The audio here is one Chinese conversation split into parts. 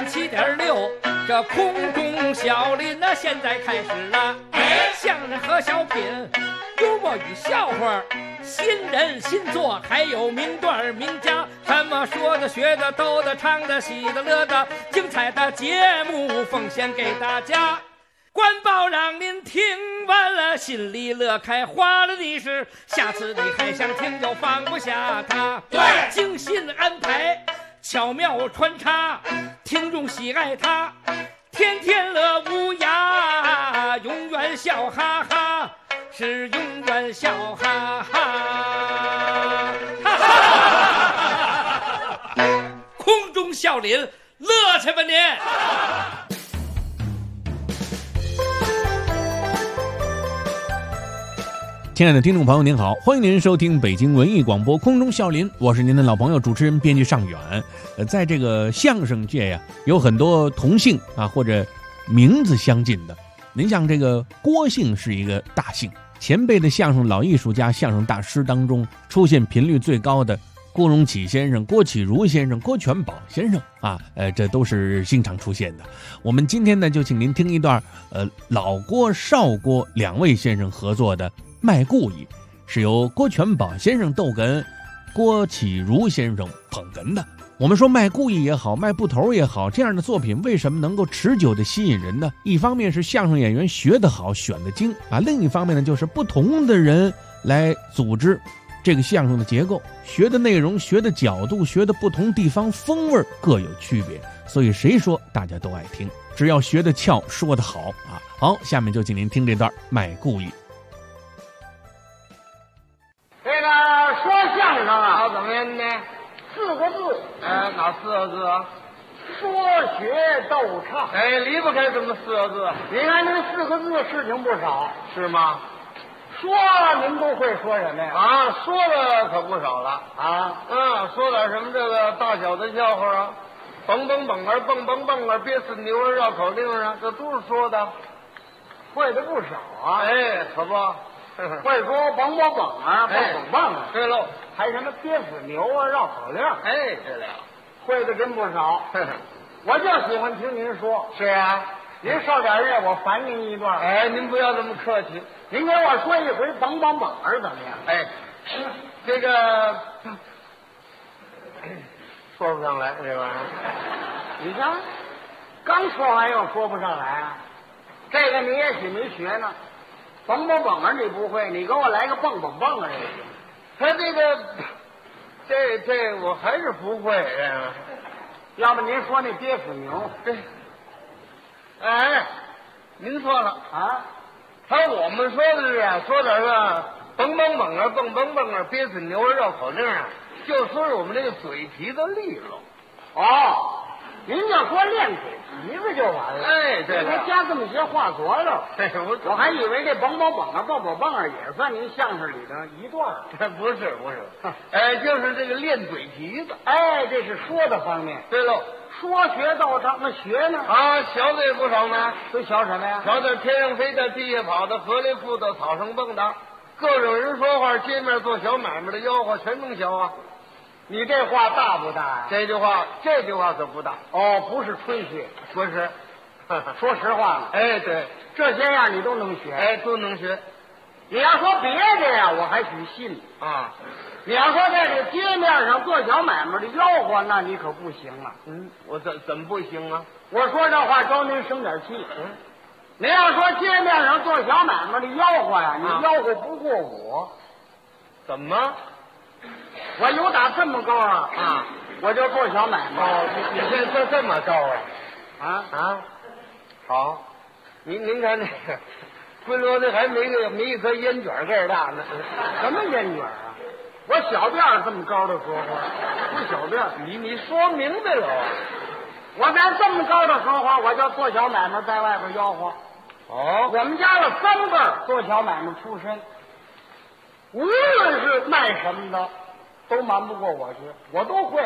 107.6，这空中小林呢，现在开始了。相声和小品，幽默与笑话，新人新作，还有名段名家，什么说的、学的、逗的、唱的、喜的、乐的，精彩的节目奉献给大家。官报让您听完了，心里乐开花了的是，下次你还想听就放不下它。 对， 精心安排，巧妙穿插，听众喜爱它，天天乐无涯，永远笑哈哈，是永远笑哈哈。哈哈，空中笑林，乐去吧您！ 亲爱的听众朋友您好，欢迎您收听北京文艺广播空中笑林，我是您的老朋友主持人编剧尚远。在这个相声界呀，有很多同姓啊或者名字相近的。您像这个郭姓是一个大姓，前辈的相声老艺术家、相声大师当中出现频率最高的郭荣启先生、郭启儒先生、郭全宝先生啊，这都是经常出现的。我们今天呢，就请您听一段老郭、少郭两位先生合作的卖故意，是由郭全宝先生逗哏，郭启儒先生捧哏的。我们说卖故意也好，卖布头也好，这样的作品为什么能够持久的吸引人呢？一方面是相声演员学得好，选得精啊；另一方面呢，就是不同的人来组织这个相声的结构，学的内容、学的角度、学的不同地方风味各有区别，所以谁说大家都爱听，只要学得俏，说得好啊。好，下面就请您听这段卖故意。 这个说相声啊， 怎么样呢 ？4个字， 哪4个字啊？ 说学逗唱。 离不开这么4个字。 你看这4个字事情不少， 是吗？ 说您都会说什么呀？ 啊，说的可不少了啊。 说点什么这个大小的笑话啊，蹦蹦蹦儿蹦蹦蹦儿，憋死牛儿绕口令啊，这都是说的， 会的不少啊。 可不。 会说蹦蹦蹦啊，蹦蹦蹦啊。 对喽， 还什么憋死牛啊，绕口令。 对了， 会的真不少。我就喜欢听您说。 是啊， 您受点累，我烦您一段。 您不要这么客气。 您给我说一回蹦蹦蹦儿怎么样？ 这个说不上来这玩意儿。 你看，刚说完又说不上来啊。这个你也许没学呢。蹦蹦蹦儿你不会，你给我来个蹦蹦蹦啊！ 他这个，这我还是不会。 要不您说那憋死牛？ 您错了啊！ 我们说的是说点个蹦蹦蹦啊，蹦蹦蹦啊，憋死牛儿绕口令啊，就说是我们这个嘴皮子利落。 您就说练嘴皮子就完了。 对了， 别加这么些话佐料。我还以为这蹦蹦蹦啊，蹦蹦蹦啊也算您相声里的一段。 不是，就是这个练嘴皮子。 这是说的方面。 对喽， 说学逗唱，那学呢？ 学的也不少呢。 都学什么呀？ 学的天上飞的，地下跑的，河里浮的，草上蹦的，各种人说话，街面做小买卖的吆喝，全能学啊。 你这话大不大呀？ 这句话可不大。 不是吹嘘， 不是。 说实话了。 对， 这些样你都能学。 都能学。 你要说别的呀，我还许信啊。 你要说在这街面上做小买卖的吆喝，那你可不行了。 我怎么不行啊？ 我说这话招您生点气。您要说街面上做小买卖的吆喝呀，你吆喝不过我。 怎么？ 我有打这么高啊，我就做小买卖。 你现这么高啊？好，您看这个，归罗的还没一颗烟卷个儿大呢。 什么烟卷啊？我小辫儿这么高的说话，不小辫儿。 你说明白了啊？ 我在这么高的说话，我就做小买卖，在外边吆喝。我们家的3辈儿做小买卖出身，无论是卖什么的，都瞒不过我去，我都会。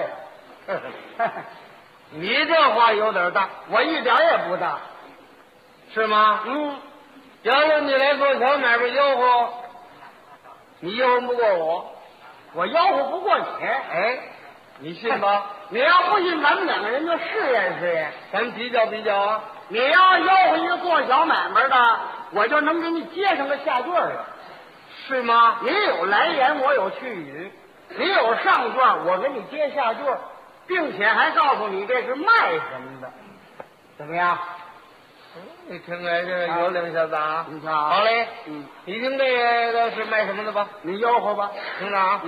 你这话有点大。 我一点也不大。 是吗？要是你来做小买卖吆喝，你吆喝不过我， 我吆喝不过你。 你信吧？ 你要不信，咱们两个人就试验试验， 咱们比较比较啊。 你要吆喝一个做小买卖的，我就能给你接上个下句来， 是吗？ 你有来言，我有去语，你有上句，我给你接下句，并且还告诉你这是卖什么的，怎么样？ 你听来这有两下子啊！ 你瞧， 好嘞，你听这个是卖什么的吧？ 你吆喝吧， 听着啊，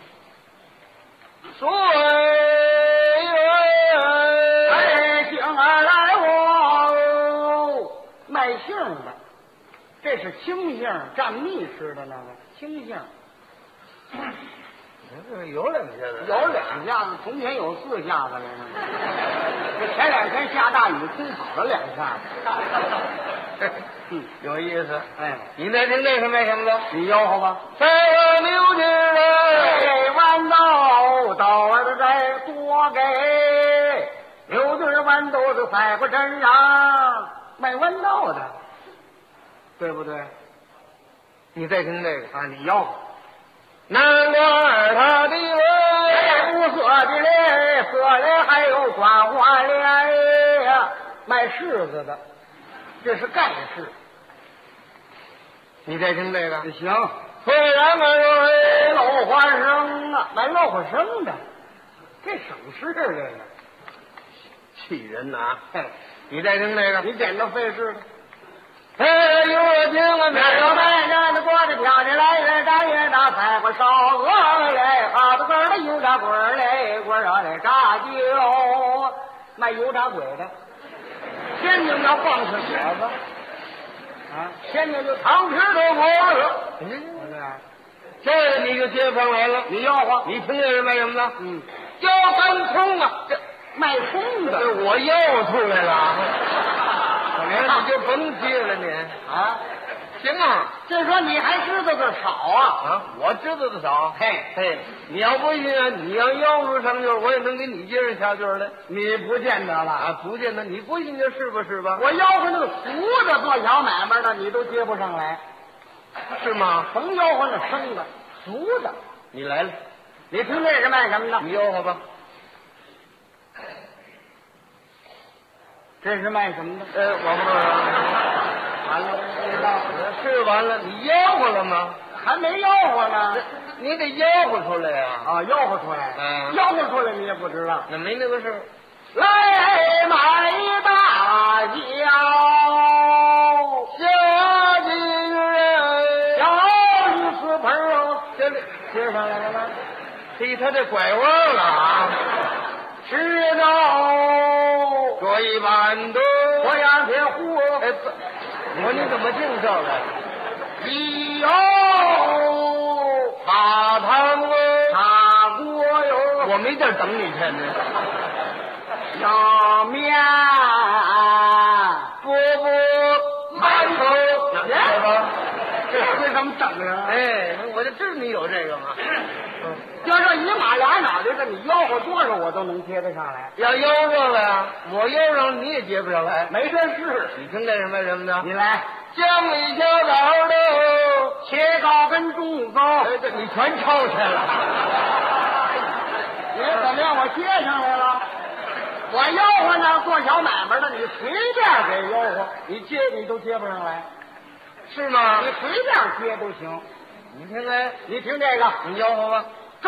水哎，醒儿来我卖杏的，这是青杏，蘸蜜吃的那个青杏， 有两下子， 有两下子，从前有4下子了呢。这前2天下大雨，冲跑了2下子。 有意思。 哎， 你再听这是卖什么的？ 你吆喝吧。 在我牛筋儿豌豆豆儿再多给，牛筋豌豆子赛过镇上卖豌豆的，对不对？ 你再听这个啊，你吆喝。 南瓜儿它的味， 无色的嘞，色嘞还有刮花嘞呀，卖柿子的，这是盖柿。 你再听这个行， 虽然我有漏花生啊，卖漏花生的，这省事这个， 气人呐！你再听这个， 你捡到费事了。 哎，有我听啊， 那小白娘子过得跳起来，越炸越大，菜花烧鹅嘞，哈子根的油炸鬼嘞，锅上的炸酒，卖油炸鬼的，天津要放是血子，啊，天津就糖吃的锅了， 这你就接不上来了。 你吆喝， 你听这是卖什么的？叫干葱啊，这卖葱的， 我又出来了。你就甭接了你啊， 行啊， 这说你还知道的少啊？ 我知道的少。 嘿， 你要不信啊，你要吆喝上句，我也能给你接上下句来。 你不见得了啊，不见得，你不信就是吧是吧？ 我吆喝那个俗的做小买卖的，你都接不上来， 是吗？ 甭吆喝那生的，俗的。 你来了， 你听这是卖什么的？ 你吆喝吧。 这是卖什么的？ 我不知道。 完了，不知道。 是完了，你吆喝了吗？ 还没吆喝呢。 你得吆喝出来呀！ 啊，吆喝出来。吆喝出来你也不知道。 那没那个事。 来买大轿， 下金人， 小女子盆儿， 这里接上来了吗？ 嘿，他这拐弯了啊！ 知道说一般都我两天胡， 我你怎么净这个？ 以有大汤锅， 大锅有， 我没地儿等你去呢。 要面饽饽馒头，来吧， 这怎么整啊？ 哎，我就知道你有这个嘛。 要这一马俩脑袋的，你吆喝多少我都能接得上来。 要吆喝了呀，我吆上你也接不上来。 没这事， 你听这是卖什么的？ 你来， 江里小枣豆， 切糕跟中糕， 这你全抄起来了。 你怎么样？我接上来了。我吆喝呢，做小买卖的，你随便给吆喝，你接你都接不上来， 是吗？ 你随便接都行。 你听哎， 你听这个， 你吆喝吧。 粥，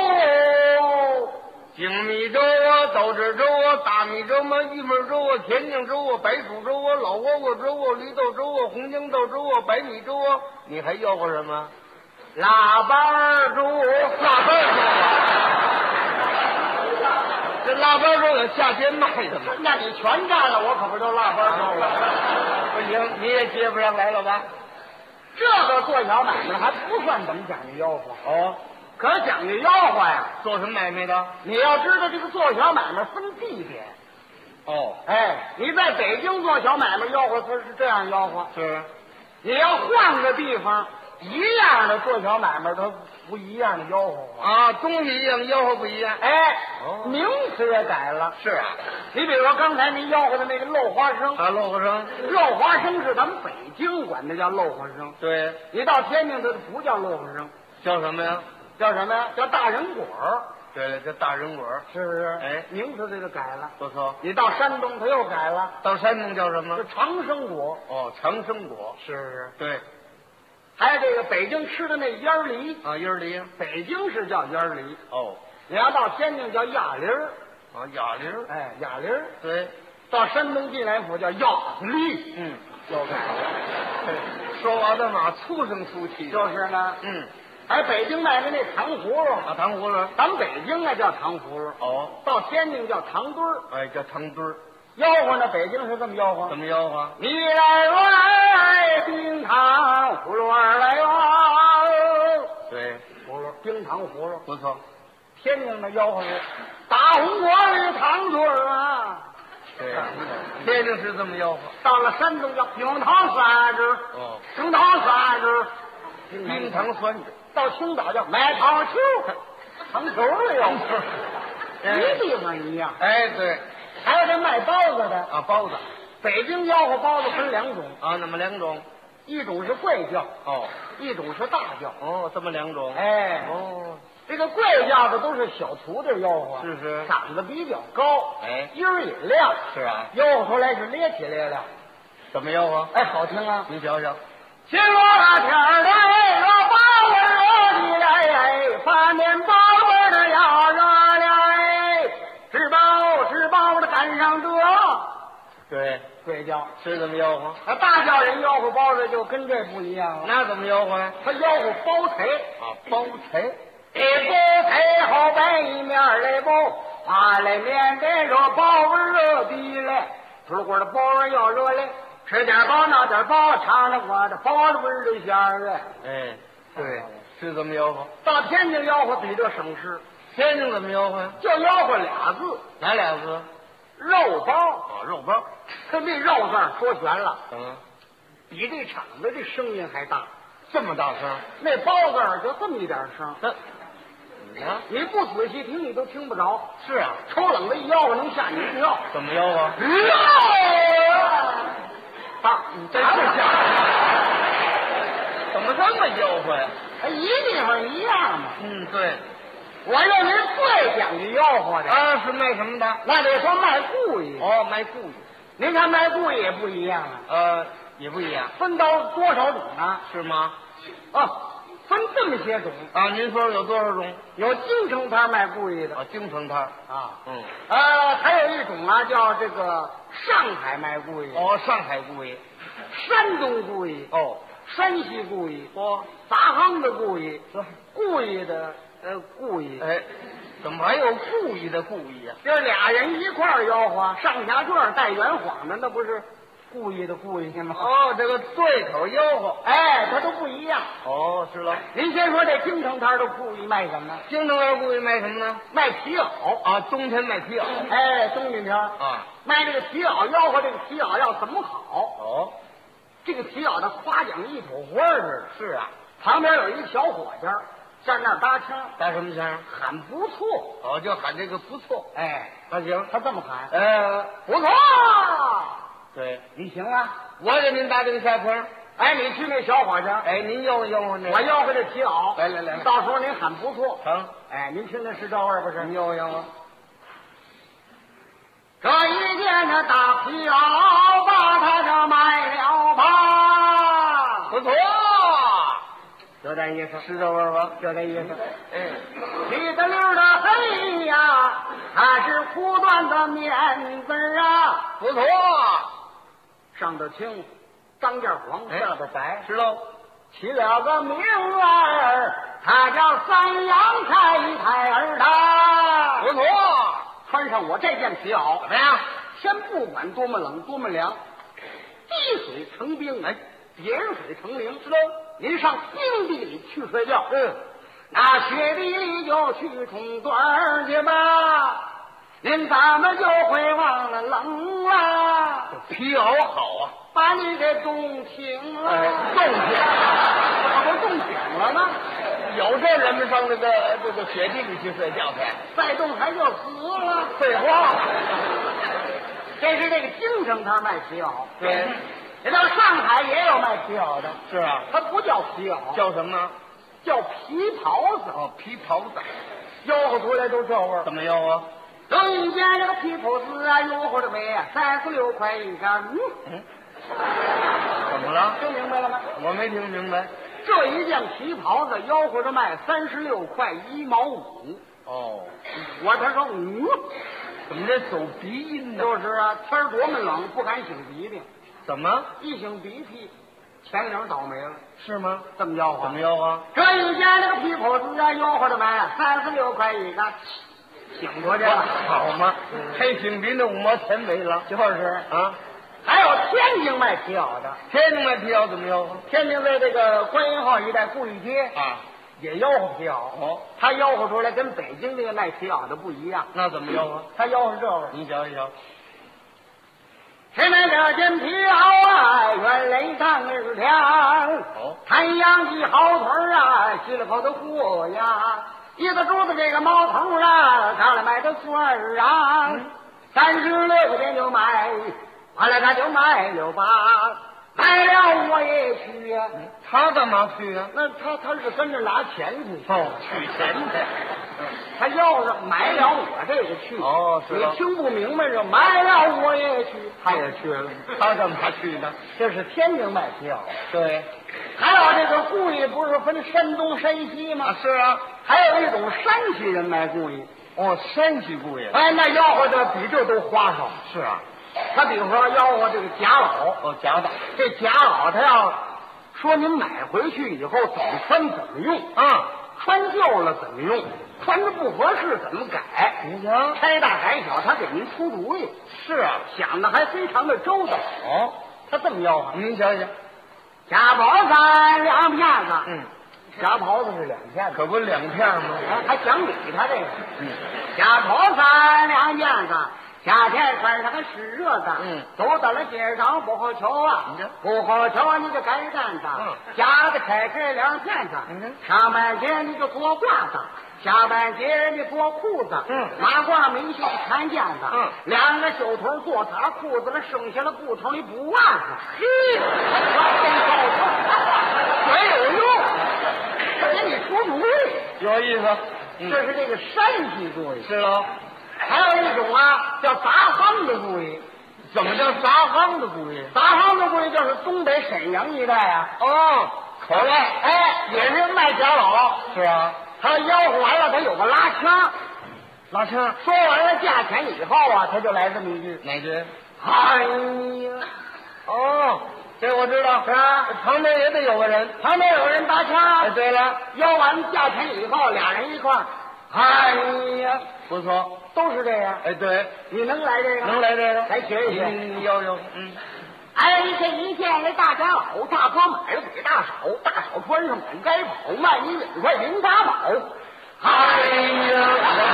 精米粥啊，豆豉粥啊，大米粥啊，玉米粥啊，甜酱粥啊，白薯粥啊，老窝窝粥啊，绿豆粥啊，红豇豆粥啊，白米粥啊，你还吆喝什么？ 腊八粥， 腊八粥啊！这腊八粥有夏天卖的吗？ 那你全占了，我可不就腊八粥了？ 不行，你也接不上来了吧？ 这个做小买卖还不算怎么讲究吆喝哦， 可讲究吆喝呀。 做什么买卖的？ 你要知道这个做小买卖分地点。 哦， 哎，你在北京做小买卖吆喝，它是这样吆喝。 是。 你要换个地方，一样的做小买卖，它不一样的吆喝啊，东西一样，吆喝不一样。 哎，名词也改了。 是啊， 你比如说刚才您吆喝的那个漏花生啊，漏花生， 漏花生是咱们北京管的叫漏花生。 对， 你到天津它不叫漏花生， 叫什么呀？ 叫什么呀？叫大人果。 对了，这大人馆是不是？ 哎， 名字这个改了。 不错。 你到山东，他又改了， 到山东叫什么？ 是长生果。 哦，长生果。 是不是？ 对。 还有这个北京吃的那烟梨啊，烟梨。 北京是叫烟梨。 哦。 你要到天津叫鸭梨儿。 啊，哑铃。 哎，哑铃。对。到山东济南府叫鸭子梨。又改了。 说话的嘛，粗声粗气。 就是呢。还北京卖的那糖葫芦啊，糖葫芦， 咱们北京啊叫糖葫芦。 哦。 到天津叫糖墩儿。 哎，叫糖墩儿。 吆喝呢，北京是这么吆喝。 怎么吆喝？ 你来冰糖葫芦儿来哟。 对， 葫芦，冰糖葫芦， 不错。 天津的吆喝是大红锅里糖墩儿啊。 对，天津是这么吆喝。 到了山东叫冰糖酸汁。哦，冰糖酸汁， 冰糖酸汁。 到青岛叫买糖球，糖球了又。一地方一样。 哎，对。 还有这卖包子的啊，包子。 北京吆喝包子分两种啊，那么两种， 一种是贵叫， 哦， 一种是大叫， 哦，这么两种， 哎， 哦， 这个贵叫的都是小徒弟吆喝， 是， 嗓子比较高， 哎， 音儿也亮， 是啊， 吆喝出来是咧起咧亮， 怎么吆喝？ 哎，好听啊， 你瞧瞧， 秦罗大天儿的热包子热的嘞，发面包子的要热嘞，吃饱的赶上这。 对， 贵叫是怎么吆喝？ 那大叫人吆喝包子就跟这不一样了。 那怎么吆喝呀？ 他吆喝包菜啊，包菜， 包菜好白一面来包，发来面带着包味热的嘞，出锅的包味要热嘞，吃点饱闹点饱，尝了我的包子味的馅儿啊。 哎，对，是这么吆喝。 到天津吆喝比这省事， 天津怎么吆喝呀？ 就吆喝俩字， 哪俩字？ 肉包。 啊，肉包。 他这肉字说全了，比这厂子的声音还大， 这么大声？ 那包字就这么一点声。你不仔细听，你都听不着。 是啊， 抽冷的一吆喝能吓你一跳。 怎么吆喝？ 爸，你真是吓怎么这么吆喝呀？ 一地方一样嘛。 对。 我认为最讲究吆喝的啊，是卖什么的？ 那得说卖故意。 哦，卖故意。 您看卖故意也不一样啊。 也不一样。 分到多少种啊？ 是吗？ 分这么些种啊。您说有多少种？ 有京城摊卖故意的。 京城摊啊。 还有一种啊，叫这个上海卖故意。 哦，上海故意。 山东故意。 哦， 山西故意。杂行的故意。故意的。故意， 哎，怎么还有故意的故意啊？ 这俩人一块儿吆喝，上下卷带圆谎的，那不是故意的故意吗？ 哦，这个对口吆喝， 哎，它都不一样。 哦，是了。 您先说这京城摊的故意卖什么？ 京城摊故意卖什么呢？ 卖皮袄啊，冬天卖皮袄。 哎，冬天天啊， 卖这个皮袄，吆喝这个皮袄要怎么好？ 哦， 这个皮袄的夸奖一朵花似的。 是啊， 旁边有一个小伙计站那儿搭腔， 搭什么腔？ 喊不错。 哦，就喊这个不错。 哎， 那行， 他这么喊。不错。 对， 你行啊， 我给您搭这个下腔。 哎，你去那小伙计， 哎，您吆喝吆喝那， 我吆喝这皮袄。 来， 到时候您喊不错。 成。 哎，您听那是这味儿不是？ 您吆喝吆喝。 这一件那大皮袄，把它这卖了吧？ 不错。 就这意思， 是这味儿吧？ 就这意思。 哎， 绿的溜的黑呀，它是苦短的面子啊。 不错， 上头青，当间黄，下边白， 是喽。 起了个名儿，它叫三阳太儿的。 不错， 穿上我这件皮袄， 怎么样？ 先不管多么冷多么凉，滴水成冰，哎，点水成冰，是喽。您上冰地里去睡觉，那雪地里就去冲盹去吧，您怎么就会忘了冷了？ 皮袄好啊， 把你给冻醒了， 冻醒， 这不冻醒了吗？ 有这人们上这个雪地里去睡觉去， 再冻还就死了。 废话， 这是这个京城摊卖皮袄， 对。 这到上海也有卖皮袄的， 是啊， 它不叫皮袄， 叫什么？ 叫皮袍子。 哦，皮袍子。 吆喝出来都这味儿。 怎么吆喝？ 有一件这个皮头子啊，吆喝的美啊，36块一张。 怎么了？ 听明白了吗？ 我没听明白。 这一件皮袍子吆喝着卖36块1毛5。 哦， 他说怎么这走鼻音呢？ 就是啊，天儿多么冷，不敢擤鼻涕， 怎么？ 一擤鼻涕，前领倒霉了。 是吗？ 这么吆喝？ 怎么吆喝？ 这一件这个皮袍子啊，吆喝着卖36块一个，擤过去了， 好嘛，还擤鼻那5毛钱没了。 就是啊。 还有天津卖皮袄的， 天津卖皮袄怎么吆喝？ 天津在这个观音号一带顾玉街啊， 也吆喝皮袄。 哦， 他吆喝出来跟北京这个卖皮袄的不一样。 那怎么吆喝？ 他吆喝这味儿。 你瞧一瞧。 谁买这件皮袄啊，原来当日亮。 哦， 太阳的好腿啊，洗了口的货呀，一个珠子这个毛头啊，上来买的孙儿啊，36块钱就买。完了他就卖了吧，卖了我也去呀。 他干嘛去啊？ 那他是跟着拿钱去。 哦，取钱去。 他要是买了我这个去。 哦，是你听不明白，这买了我也去，他也去了。 他干嘛去呢？ 这是天津卖皮袄。 对。 还有这个故意不是分山东山西吗？ 是啊。 还有一种山西人卖故意。 哦，山西故意。 哎，那吆喝的比这都花哨。 是啊。 他比如说吆喝这个夹袄。 哦，夹袄。 这夹袄他要说您买回去以后怎么穿怎么用啊，穿旧了怎么用，穿着不合适怎么改。 你瞧， 拆大改小，他给您出主意。 是啊， 想的还非常的周到。 哦， 他这么吆喝。 您瞧瞧， 夹袍子2片子。夹袍子是2片子， 可不2片吗？ 还讲理他这个。夹袍子2片子。夏天穿上还是热的，走到了街上不好瞧啊，不好瞧你就改担子，夹子开开2片子，上半截你就做褂子，下半截你做裤子，马褂没袖看肩子，2个袖头做衩裤子了，剩下了布头你补袜子，嘿，没有用，他给你出主意， 有意思。 这是这个山西故意。 是喽。 还有一种啊，叫杂行的故意。 怎么叫杂行的故意？ 杂行的故意就是东北沈阳一带啊。 哦， 口外，也是卖夹袄。 是啊， 他吆喝完了，他有个拉腔。 拉腔。 说完了价钱以后啊，他就来这么一句。 哪句？ 哎呀， 哦，这我知道。 是啊， 旁边也得有个人， 旁边有人搭腔。 哎，对了， 吆完价钱以后，俩人一块儿。哎呀， 不错， 都是这样。 哎，对， 你能来这个？ 能来这个， 来学一学。 你有。 哎，这一件这大夹袄，大哥买了给大嫂，大嫂穿上满该跑，卖你2块0打宝。哎呀，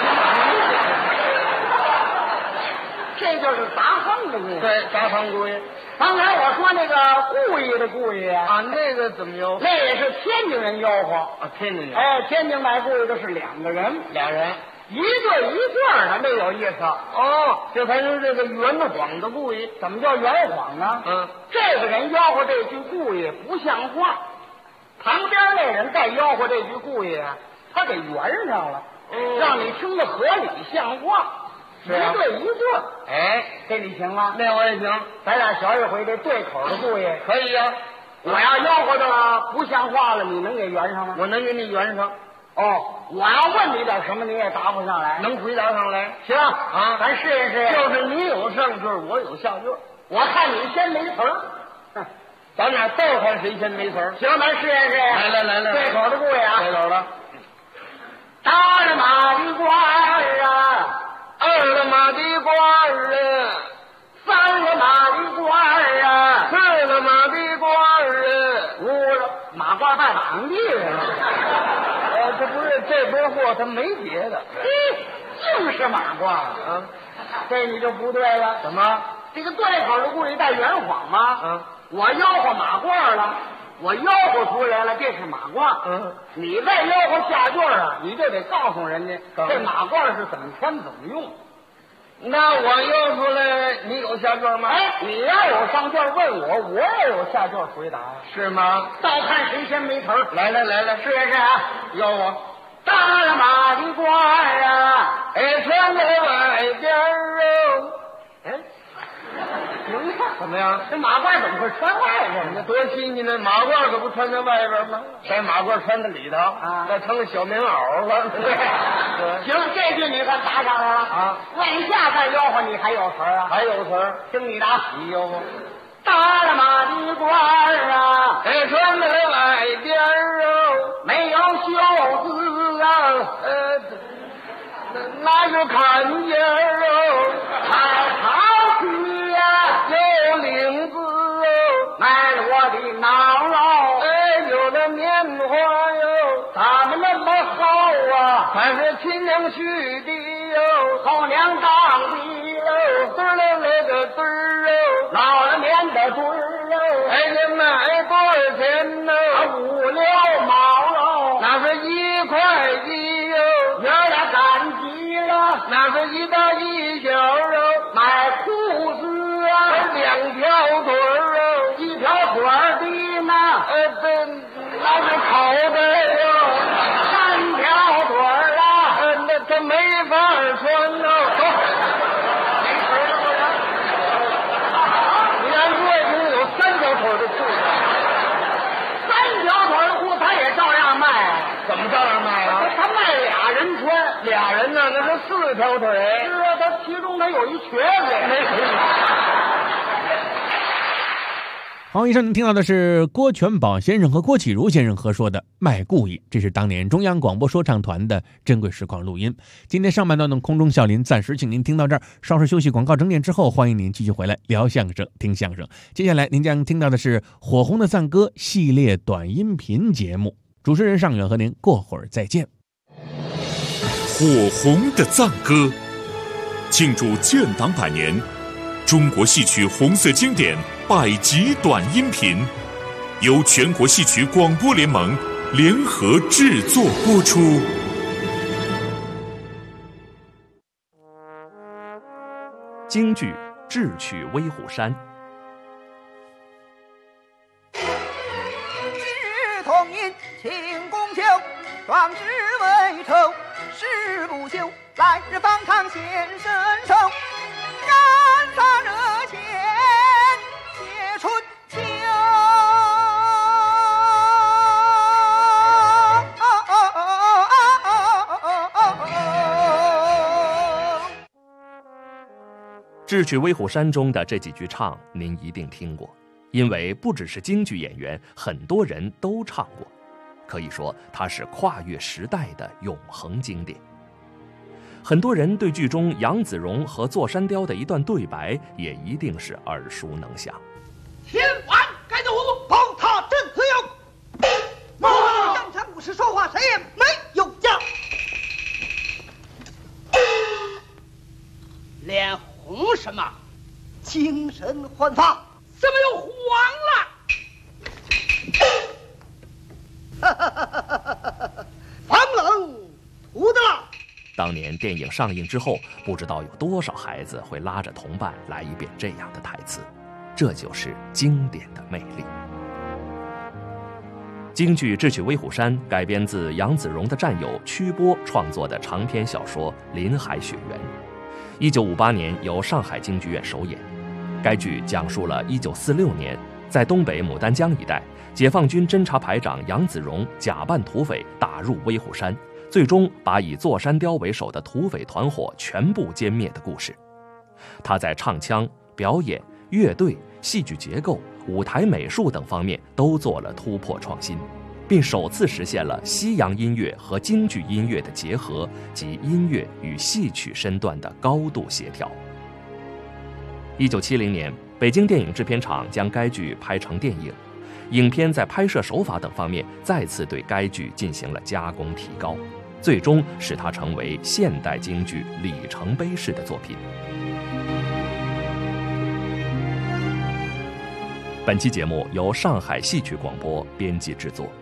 这就是杂行的故意。 对，杂行故意。 刚才我说那个故意的故意啊，那个怎么吆喝？ 那也是天津人吆喝啊，天津人。 哎，天津卖故意的是2个人 ，2人， 一对一对的，那有意思。 哦，这才是这个圆谎的故意。 怎么叫圆谎呢？这个人吆喝这句故意不像话，旁边那人再吆喝这句故意，他给圆上了，让你听着合理像话。一对一对， 哎， 这你行吗？ 那我也行， 咱俩学一回这对口的故意。 可以呀。 我要吆喝的不像话了，你能给圆上吗？ 我能给你圆上。 哦，我要问你点什么，你也答不上来。 能回答上来？ 行啊，咱试一试。 就是你有上句，我有下句。 我看你先没词儿， 咱俩倒看谁先没词儿。 行，咱试一试。 来， 对口的故意啊。 对口的。 打了马的官儿啊。 2个马的官儿啊 ，3个马的官儿啊 ，4个马的官儿啊 ，5个马褂拜绑地了。 这不是这波货，他没别的。 净是马褂啊！这你就不对了。 怎么？ 这个对口的故意带圆谎吗？我吆喝马褂了，我吆喝出来了，这是马褂。你再吆喝下句啊，你就得告诉人家这马褂是怎么穿怎么用。 那我吆出来，你有下句吗？ 哎，你要有上句问我，我也有下句回答， 是吗？ 倒看谁先没词儿。 来， 试一试啊！ 吆我大了马的褂儿啊， 穿在外边哦。 行了， 怎么样？ 这马褂怎么会穿外边呢？ 多新鲜呢！马褂可不穿在外边吗？把马褂穿在里头啊， 那成了小棉袄了。 行，这句你看答上来了啊。 往下再吆喝，你还有词儿啊？ 还有词儿， 听你的， 你吆喝。 大了马的褂儿啊， 穿在外边哦， 没有袖子啊， 那就看见哦， 太淘气呀， 有领子哦， 卖了我的脑肉， 有那棉花哟， 怎么那么厚啊？ 还是亲娘婿的哟， 后娘当的喽， 墩儿那个墩儿哦， 老了棉的墩儿喽， 你买多少钱呢 ？5、6毛喽， 那是1块1哟， 爷俩赶集了， 那是1大1小哦， 买裤子啊 2条腿哦 ，1条腿的呢， 那是口袋哟 3条腿啊， 那他没法穿哦。你按热情有3条腿的裤子 ，3条腿的裤他也照样卖啊？ 怎么照样卖啊？ 他卖俩人穿 ，2人呢，那是4条腿。 是啊，他其中他有一瘸子。 好，以上您听到的是郭全宝先生和郭启儒先生合说的《卖故意》，这是当年中央广播说唱团的珍贵实况录音。今天上半段的空中笑林暂时请您听到这儿，稍事休息，广告整点之后，欢迎您继续回来聊相声、听相声。接下来您将听到的是火红的赞歌系列短音频节目，主持人尚远和您过会儿再见。 火红的赞歌，庆祝建党100年，中国戏曲红色经典100集短音频，由全国戏曲广播联盟联合制作播出。 京剧《智取威虎山》。 志同音，庆功酒，壮志未酬，誓不休。来日方长显身手，干洒热血写春秋。 《智取威虎山》中的这几句唱您一定听过，因为不只是京剧演员，很多人都唱过，可以说它是跨越时代的永恒经典。很多人对剧中杨子荣和座山雕的一段对白也一定是耳熟能详。 天王该走，宝塔镇自由。上场武士说话，谁也没有讲。 脸红什么？ 精神焕发。 怎么又黄了？防冷涂的了。 当年电影上映之后，不知道有多少孩子会拉着同伴来一遍这样的台词，这就是经典的魅力。京剧《智取威虎山》改编自杨子荣的战友曲波创作的长篇小说《林海雪原》，1958年由上海京剧院首演。该剧讲述了1946年在东北牡丹江一带，解放军侦察排长杨子荣假扮土匪打入威虎山，最终把以座山雕为首的土匪团伙全部歼灭的故事。他在唱腔、表演、乐队、戏剧结构、舞台美术等方面都做了突破创新，并首次实现了西洋音乐和京剧音乐的结合及音乐与戏曲身段的高度协调。1970年，北京电影制片厂将该剧拍成电影，影片在拍摄手法等方面再次对该剧进行了加工提高，最终使它成为现代京剧里程碑式的作品。本期节目由上海戏曲广播编辑制作。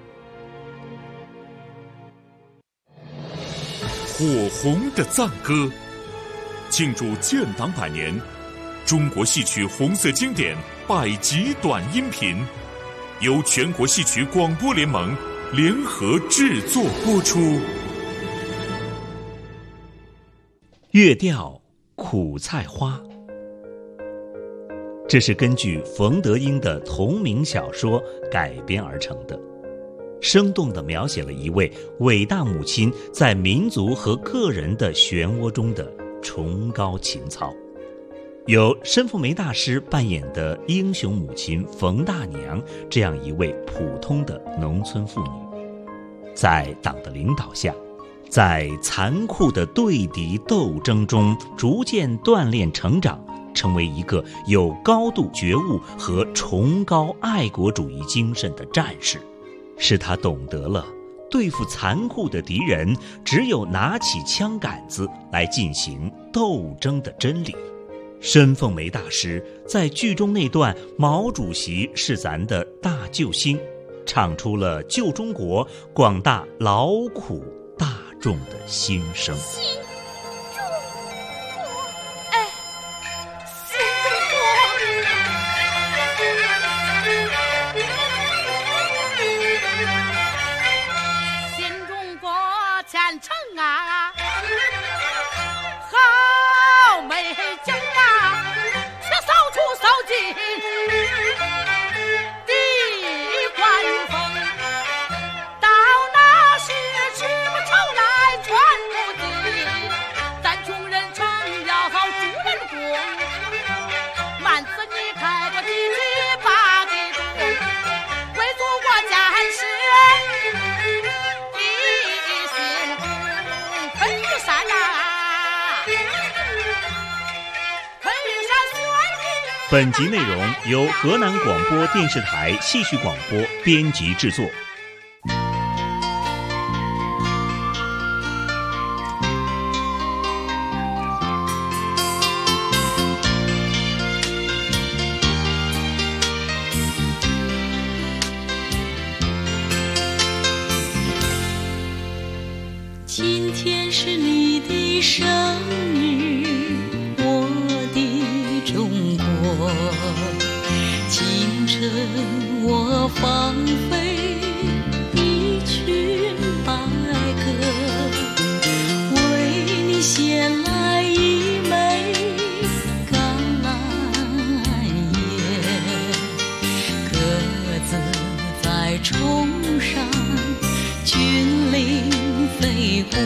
火红的赞歌，庆祝建党100年，中国戏曲红色经典100集短音频，由全国戏曲广播联盟联合制作播出。 月调苦菜花。这是根据冯德英的同名小说改编而成的，生动地描写了一位伟大母亲在民族和个人的漩涡中的崇高情操。由申凤梅大师扮演的英雄母亲冯大娘这样一位普通的农村妇女，在党的领导下，在残酷的对敌斗争中逐渐锻炼成长，成为一个有高度觉悟和崇高爱国主义精神的战士。是他懂得了对付残酷的敌人只有拿起枪杆子来进行斗争的真理。申凤梅大师在剧中那段毛主席是咱的大救星，唱出了救中国广大劳苦大众的心声。本集内容由河南广播电视台戏曲广播编辑制作。 今天是你的生日，我的中国，清晨我放飞一群白鸽，为你衔来一枚橄榄叶，鸽子在冲上君临飞过，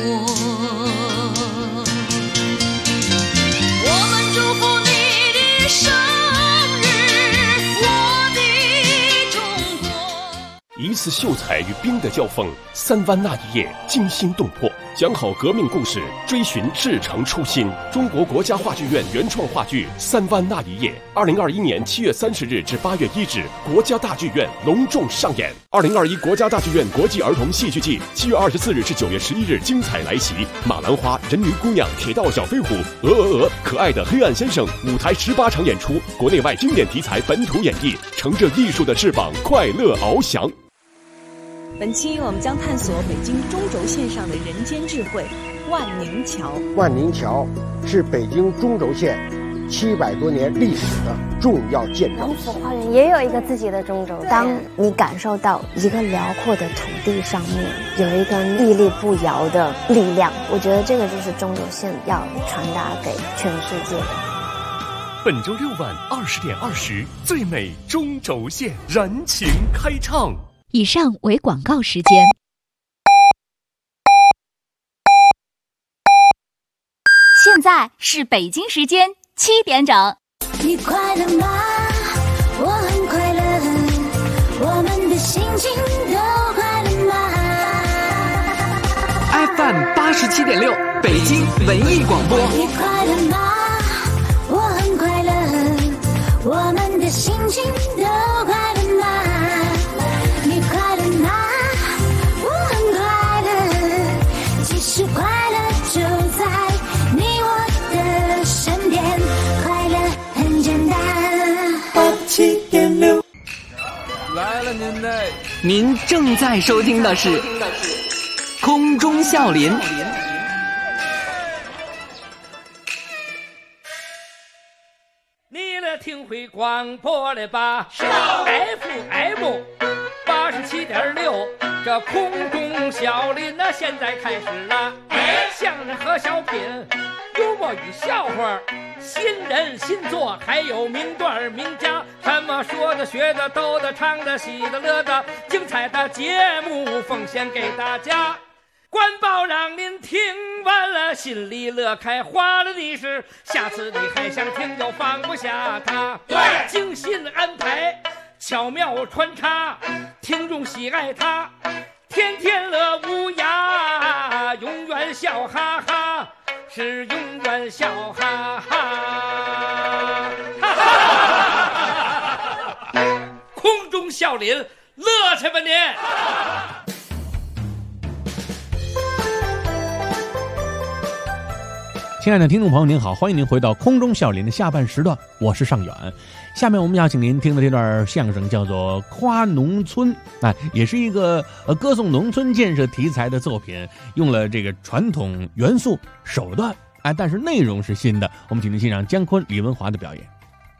我们祝福你的生日，我的中国。 一次秀才与兵的交锋，3湾那一夜惊心动魄，讲好革命故事，追寻至诚初心。中国国家话剧院原创话剧《3湾那一夜》，2021年7月30日至8月1日，国家大剧院隆重上演。2021国家大剧院国际儿童戏剧季7月24日至9月11日精彩来袭，马兰花、人鱼姑娘、铁道小飞虎、可爱的黑暗先生，舞台18场演出，国内外经典题材本土演绎，乘着艺术的翅膀，快乐翱翔。 本期我们将探索北京中轴线上的人间智慧——万宁桥。 万宁桥是北京中轴线700多年历史的重要建筑。 龙府花园也有一个自己的中轴线。当你感受到一个辽阔的土地上面有一个屹立不摇的力量，我觉得这个就是中轴线要传达给全世界的。 本周6晚20点20，最美中轴线燃情开唱。 以上为广告时间。 现在是北京时间7点整。 你快乐吗？我很快乐，我们的心情都快乐吗 ？FM87.6，北京文艺广播。 你快乐吗？我很快乐，我们的心情都快乐吗？你快乐吗？我很快乐，其实快乐就在你我的身边，快乐很简单。87.6， 来了您嘞！您正在收听的是空中笑林。 你来听会广播了吧？FM 87.6，这空中笑林现在开始了。相声和小品，幽默默与笑话，新人新作，还有名段名家，什么说的、学的、逗的、唱的、喜的、乐的，精彩的节目奉献给大家。官报让您听完了，心里乐开花了的是，下次你还想听就放不下它。对，精心安排，巧妙穿插，听众喜爱它，天天乐无涯，永远笑哈哈，是永远笑哈哈。空中笑林，乐去吧您！ 亲爱的听众朋友您好，欢迎您回到空中笑林的下半时段，我是尚远。下面我们要请您听的这段相声叫做《夸农村》，也是一个歌颂农村建设题材的作品，用了这个传统元素手段，但是内容是新的。我们请您欣赏姜昆、李文华的表演。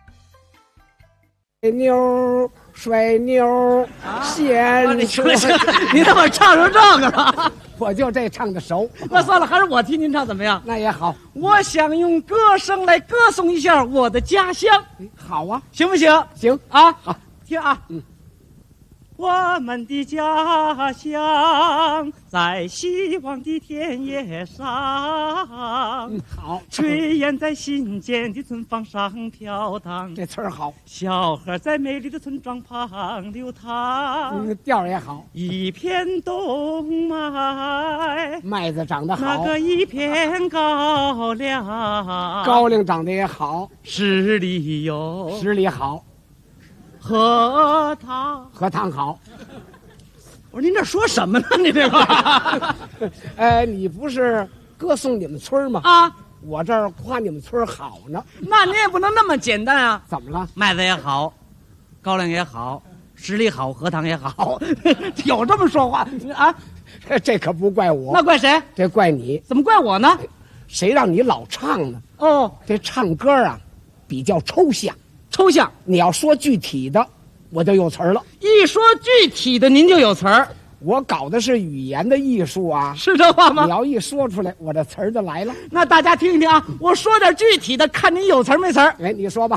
妞摔妞先出， 你怎么唱成这个了？ 我就这唱的熟。 那算了，还是我替您唱怎么样？ 那也好。 我想用歌声来歌颂一下我的家乡。 好啊， 行不行？ 行啊， 好， 听啊。我们的家乡在希望的田野上， 好， 炊烟在新建的村坊上飘荡， 这词儿好。 小河在美丽的村庄旁流淌， 调儿也好。 一片冬麦， 麦子长得好。 那个一片高粱， 高粱长得也好。 十里有， 十里好。 荷塘， 荷塘好。 我说您这说什么呢？你这个， 你不是歌颂你们村吗？ 啊， 我这儿夸你们村好呢。 那您也不能那么简单啊！ 怎么了？ 麦子也好，高粱也好，十里好，荷塘也好，有这么说话啊？ 这可不怪我， 那怪谁？ 这怪你。 怎么怪我呢？ 谁让你老唱呢？ 哦， 这唱歌啊，比较抽象。 抽象， 你要说具体的，我就有词儿了。 一说具体的，您就有词儿。 我搞的是语言的艺术啊， 是这话吗？ 你要一说出来，我这词儿就来了。 那大家听一听啊，我说点具体的，看您有词儿没词儿。 哎，你说吧。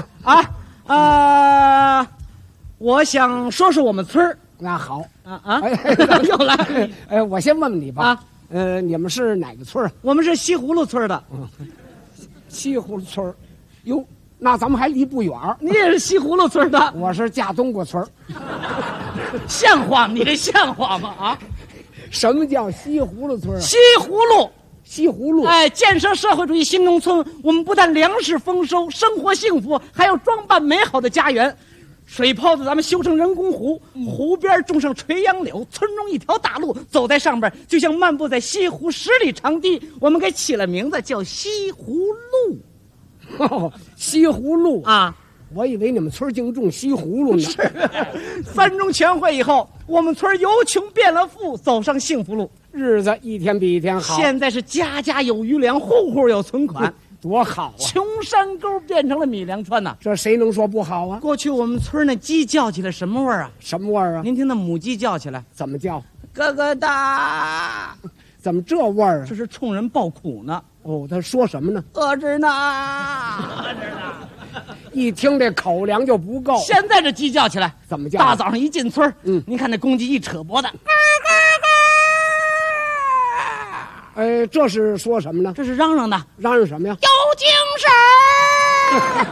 我想说说我们村儿。 那好又来。 我先问问你吧。你们是哪个村儿？ 我们是西葫芦村的。 西葫芦村，哟。那咱们还离不远。 你也是西葫芦村的， 我是架东瓜村。 像话？你这像话吗？啊？ 什么叫西葫芦村啊？ 西葫芦， 西葫芦。 建设社会主义新农村，我们不但粮食丰收，生活幸福，还要装扮美好的家园。水泡子咱们修成人工湖，湖边种上垂杨柳，村中一条大路，走在上边就像漫步在西湖10里长堤。我们给起了名字叫西湖路。 西葫芦啊！ 我以为你们村净种西葫芦呢。 3中全会以后，我们村由穷变了富，走上幸福路， 日子一天比一天好。 现在是家家有余粮，户户有存款， 多好啊！ 穷山沟变成了米粮川呐， 这谁能说不好啊？ 过去我们村那鸡叫起来什么味儿啊？ 什么味儿啊？ 您听那母鸡叫起来怎么叫？ 咯咯哒。 怎么这味儿啊？ 这是冲人报苦呢。 哦，他说什么呢？ 饿着呢，饿着呢。 一听这口粮就不够。 现在这鸡叫起来怎么叫？ 大早上一进村，您看那公鸡一扯脖子， 这是说什么呢？ 这是嚷嚷的。 嚷嚷什么呀？ 有精神。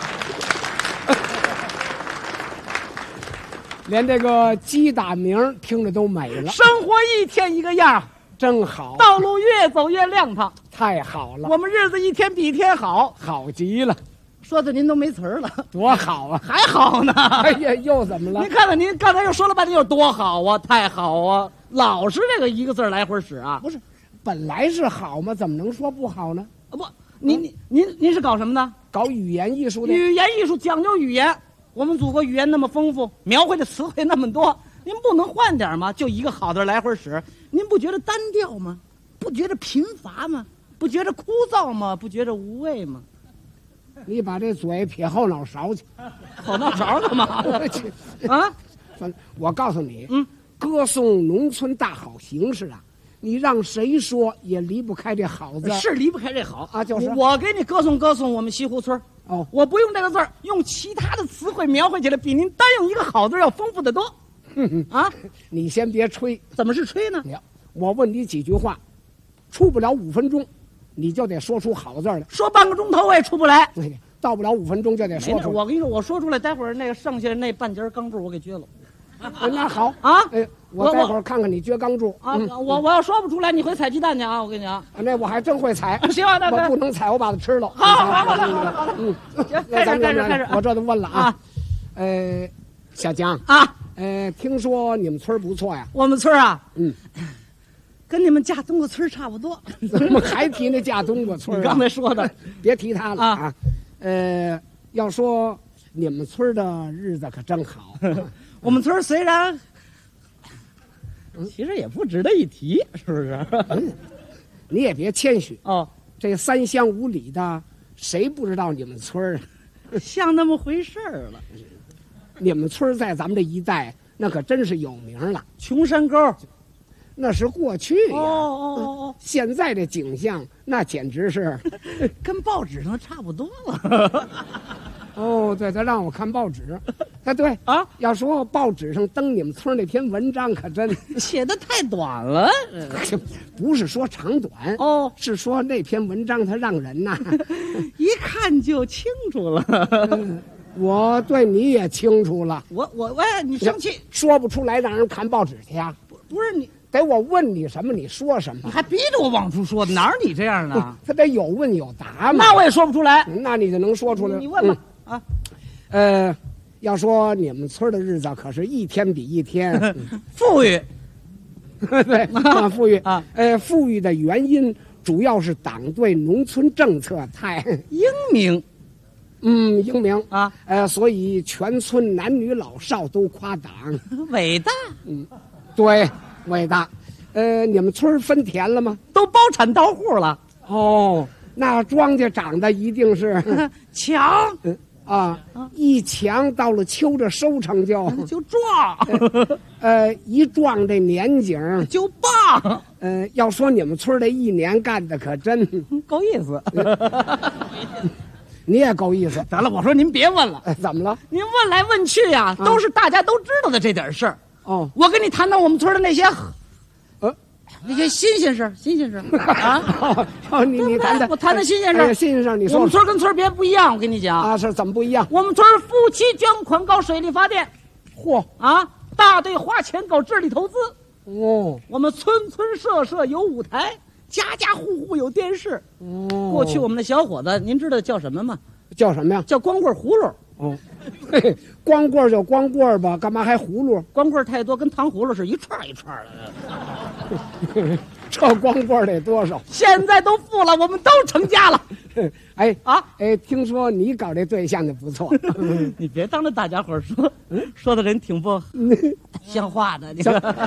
连这个鸡打鸣听着都美了。 生活一天一个样， 真好。 道路越走越亮堂， 太好了。 我们日子一天比一天好， 好极了。 说的您都没词儿了， 多好啊！ 还好呢。 哎呀，又怎么了？ 您看看，您刚才又说了半天，有多好啊，太好啊，老是这个一个字来回使啊。 不是，本来是好嘛，怎么能说不好呢？ 不，您是搞什么的？ 搞语言艺术的。 语言艺术讲究语言。我们祖国语言那么丰富，描绘的词汇那么多，您不能换点吗？就一个好的来回使，您不觉得单调吗？不觉得贫乏吗？不觉得枯燥吗？不觉得无味吗？ 你把这嘴撇后脑勺去。 后脑勺干嘛啊？ 我告诉你，歌颂农村大好形势啊， 你让谁说也离不开这好字， 是离不开这好啊。就是我给你歌颂歌颂我们西湖村哦， 我不用这个字儿，用其他的词汇描绘起来，比您单用一个好字要丰富得多。啊， 你先别吹， 怎么是吹呢？ 我问你几句话，出不了5分钟，你就得说出好字来。 说半个钟头我也出不来， 到不了5分钟就得说出来。 我跟你说，我说出来，待会儿那个剩下那半截钢柱我给撅了。 那好啊， 我待会儿看看你撅钢柱啊。我要说不出来，你回采鸡蛋去啊！我跟你讲， 那我还真会采。 行啊， 我不能采，我把它吃了。 好， 开始， 我这就问了啊。小江啊， 听说你们村不错呀？ 我们村啊，跟你们架东子村差不多。 怎么还提那架东子村？ 你刚才说的， 别提他了啊。要说你们村的日子可真好。 我们村虽然，其实也不值得一提，是不是？ 你也别谦虚哦。 这3乡5里的，谁不知道你们村啊？ 像那么回事儿了。 你们村在咱们这一带，那可真是有名了。 穷山沟， 那是过去呀。 哦， 现在这景象，那简直是跟报纸上差不多了。 哦，对，他让我看报纸。对啊， 要说报纸上登你们村那篇文章，可真写的太短了。 不是说长短哦， 是说那篇文章它让人呐一看就清楚了。 我对你也清楚了。 喂，你生气说不出来，让人看报纸去呀？ 不是你， 得我问你什么，你说什么？ 你还逼着我往出说，哪有你这样的？ 他得有问有答嘛。 那我也说不出来， 那你就能说出来。 你问吧。啊， 要说你们村的日子可是一天比一天富裕。 对啊，富裕啊。富裕的原因主要是党对农村政策太英明。 英明啊。 所以全村男女老少都夸党伟大。 对，伟大。你们村分田了吗？ 都包产到户了。 哦，那庄稼长得一定是强。 一强到了秋着收成就壮。 一壮这年景就棒。 要说你们村这一年干的可真够意思。 你也够意思。 得了，我说您别问了。 怎么了？ 您问来问去呀，都是大家都知道的这点事儿。 哦， 我跟你谈谈我们村的那些，那些新鲜事啊。 你谈谈， 我谈谈新鲜事。 新鲜事，你说。 我们村跟村别不一样，我跟你讲啊，是怎么不一样？ 我们村夫妻捐款搞水利发电， 嚯啊，大队花钱搞智力投资。 哦， 我们村村社社有舞台，家家户户有电视。过去我们的小伙子，您知道叫什么吗？ 叫什么呀？ 叫光棍葫芦。 哦，光棍就光棍吧，干嘛还葫芦？ 光棍太多，跟糖葫芦是一串一串的。这光棍得多少？ 现在都富了，我们都成家了。 听说你搞这对象的不错。 你别当着大家伙说，说的人挺不像话的。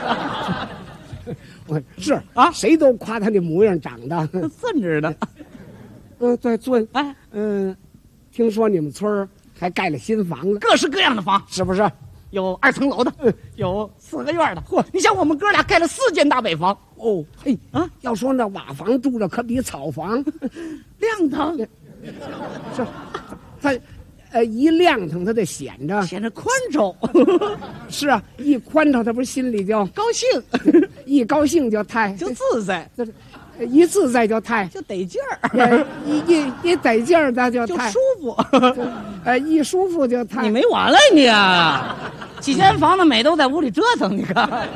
是啊，谁都夸他这模样长得顺着的。 对，顺。听说你们村还盖了新房子， 各式各样的房， 是不是？ 有2层楼的，有4个院的。嚯，你像我们哥俩盖了4间大北房。 哦，嘿啊，要说那瓦房住着可比草房亮堂。 是，它一亮堂，它得显着宽敞。 是啊，一宽敞，他不是心里就高兴， 一高兴就自在。 一自在就就得劲儿， 一得劲儿，那就舒服， 一舒服就你没完了你啊！几间房子美都在屋里折腾，你看。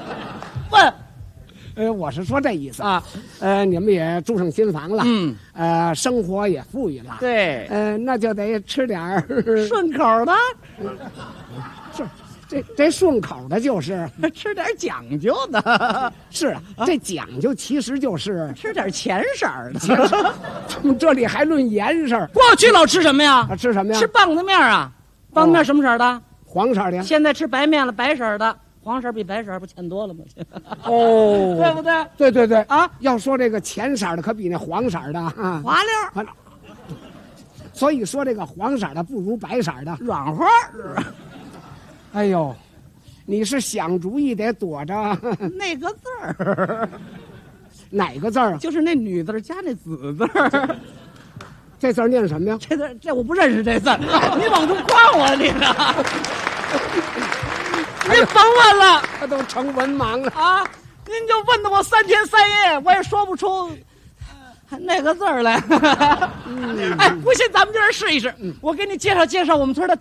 我是说这意思啊。 你们也住上新房了，生活也富裕了， 对， 那就得吃点顺口的。 是。这顺口的就是吃点讲究的。 是啊，这讲究其实就是吃点钱色儿的。 这里还论颜色。 过去老吃什么呀？ 吃什么呀？ 吃棒子面啊。棒子面什么色的？ 黄色的。 现在吃白面了，白色的。黄色比白色不钱多了吗？ 哦， 对不对？ 对啊！要说这个浅色的可比那黄色的滑溜。 所以说这个黄色的不如白色的软和。 哎呦，你是想主意得躲着那个字儿。 哪个字儿啊？ 就是那女字加那子字儿。 这字儿念什么呀？ 这我不认识这字儿，你往出夸我你呢？您甭问了， 他都成文盲了啊！您就问的我3天3夜，我也说不出那个字儿来。哎，不信咱们今儿试一试，我给你介绍介绍我们村的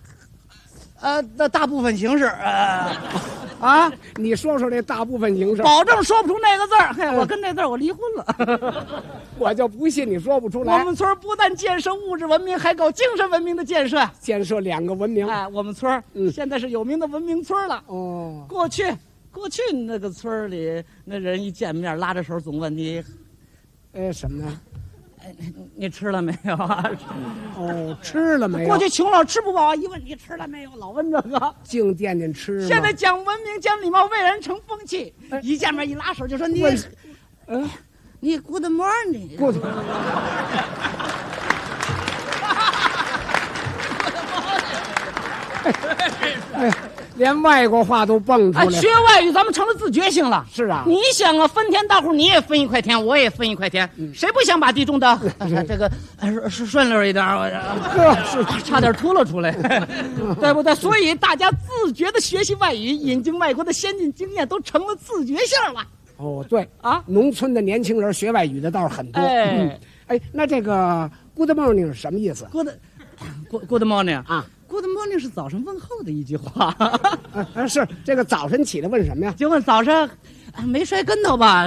大部分形式啊， 你说说这大部分形式， 保证说不出那个字儿。嘿，我跟那字儿我离婚了， 我就不信你说不出来。 我们村不但建设物质文明，还搞精神文明的建设， 建设2个文明。 哎，我们村现在是有名的文明村了。哦，过去那个村里那人一见面拉着手总问你， 什么呢？ 你吃了没有啊？ 哦，吃了没有？ 过去穷老吃不饱，一问你吃了没有，老问这个。 净惦念吃。 现在讲文明、讲礼貌，蔚然成风气。一见面一拉手就说你，Good morning。 Good。连外国话都蹦出来。 学外语咱们成了自觉性了。 是啊， 你想啊，分田大户你也分1块田，我也分1块田，谁不想把地种的这个顺溜一点？是差点秃噜出来，对不对？所以大家自觉的学习外语，引进外国的先进经验，都成了自觉性了。 哦，对啊，农村的年轻人学外语的倒是很多。那这个 Good morning 是什么意思 ？Good morning 啊。Good morning 是早上问候的一句话。 是这个早晨起来问什么呀？ 就问早上没摔跟头吧？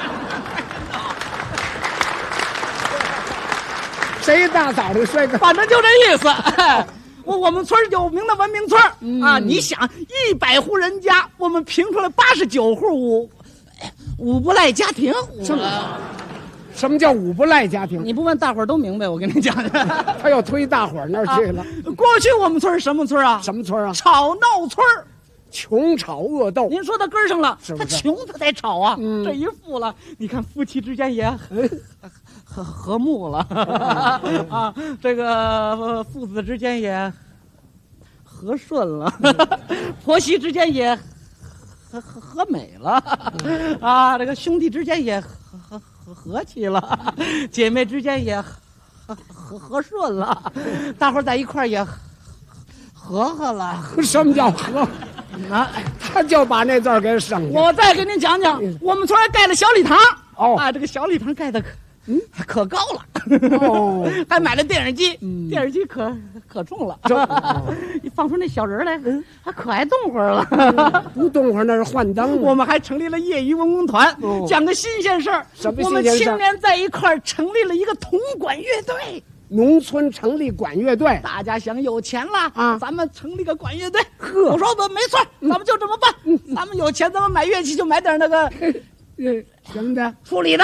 谁大早上摔跟头？ 反正就这意思。我们村有名的文明村啊，你想100户人家，我们评出来89户五不赖家庭。 什么叫五不赖家庭？ 你不问大伙儿都明白，我跟你讲。 他要推大伙儿那儿去了。 过去我们村是什么村啊？ 什么村啊？ 吵闹村， 穷吵恶斗。 您说到根儿上了， 是不是？ 他穷他才吵啊。这一富了，你看夫妻之间也和睦了啊，这个父子之间也和顺了，婆媳之间也和美了啊，这个兄弟之间也和气了，姐妹之间也和顺了，大伙儿在一块儿也和了。 什么叫和？他就把那字儿给省下。 我再给您讲讲，我们村还盖了小礼堂。啊，这个小礼堂盖的可高了。哦，还买了电视机，电视机可重了。一放出那小人来，还可爱动会儿了。 不动会儿那是幻灯。 我们还成立了业余文工团，讲个新鲜事儿。 什么新鲜事儿？ 我们青年在一块儿成立了一个铜管乐队。 农村成立管乐队， 大家想有钱了啊， 咱们成立个管乐队。我说没错，咱们就这么办。咱们有钱，咱们买乐器就买点那个什么的处理的。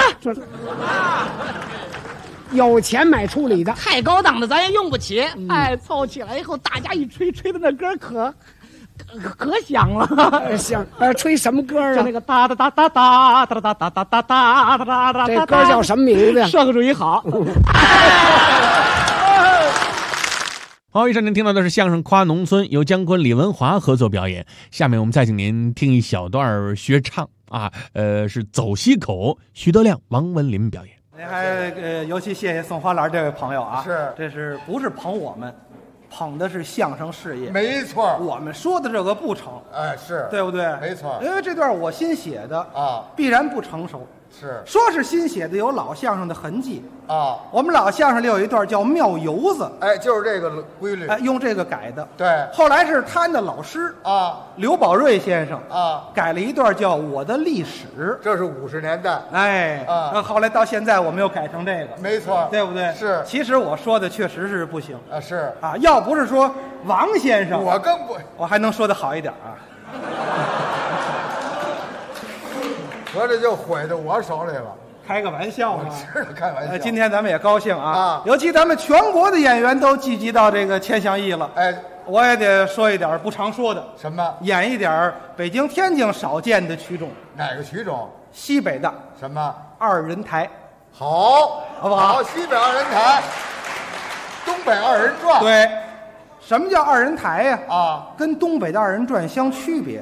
有钱买处理的， 太高档的咱也用不起。哎，凑起来以后，大家一吹的那歌可响了。 响，吹什么歌啊？ 就那个哒哒哒哒哒哒哒哒哒哒哒哒哒。 这歌叫什么名字呀？ 社会主义好。 好，以上您听到的是相声《夸农村》，由姜昆、李文华合作表演。下面我们再请您听一小段学唱啊，是走西口，徐德亮、王文林表演。 还尤其谢谢宋花兰这位朋友啊，这是不是捧我们？捧的是相声事业， 没错。 我们说的这个不成， 哎，是对不对？ 没错， 因为这段我新写的啊， 必然不成熟。 是， 说是新写的，有老相声的痕迹啊。 我们老相声里有一段叫庙游子， 哎，就是这个规律， 哎，用这个改的。 对， 后来是他的老师啊， 刘宝瑞先生啊， 改了一段叫我的历史， 这是50年代， 哎啊，后来到现在我们又改成这个， 没错， 对不对？ 是， 其实我说的确实是不行啊，是啊，要不是说王先生， 我更不， 我还能说的好一点啊。 合着就毁到我手里了。 开个玩笑啊！ 是开玩笑。 今天咱们也高兴啊！尤其咱们全国的演员都聚集到这个千祥艺了。 哎， 我也得说一点不常说的。 什么？ 演一点北京、天津少见的曲种。 哪个曲种？ 西北的。 什么 ？2人台。 好， 好不好？ 好，西北2人台，东北2人转。 对，什么叫2人台呀？ 啊， 跟东北的2人转相区别。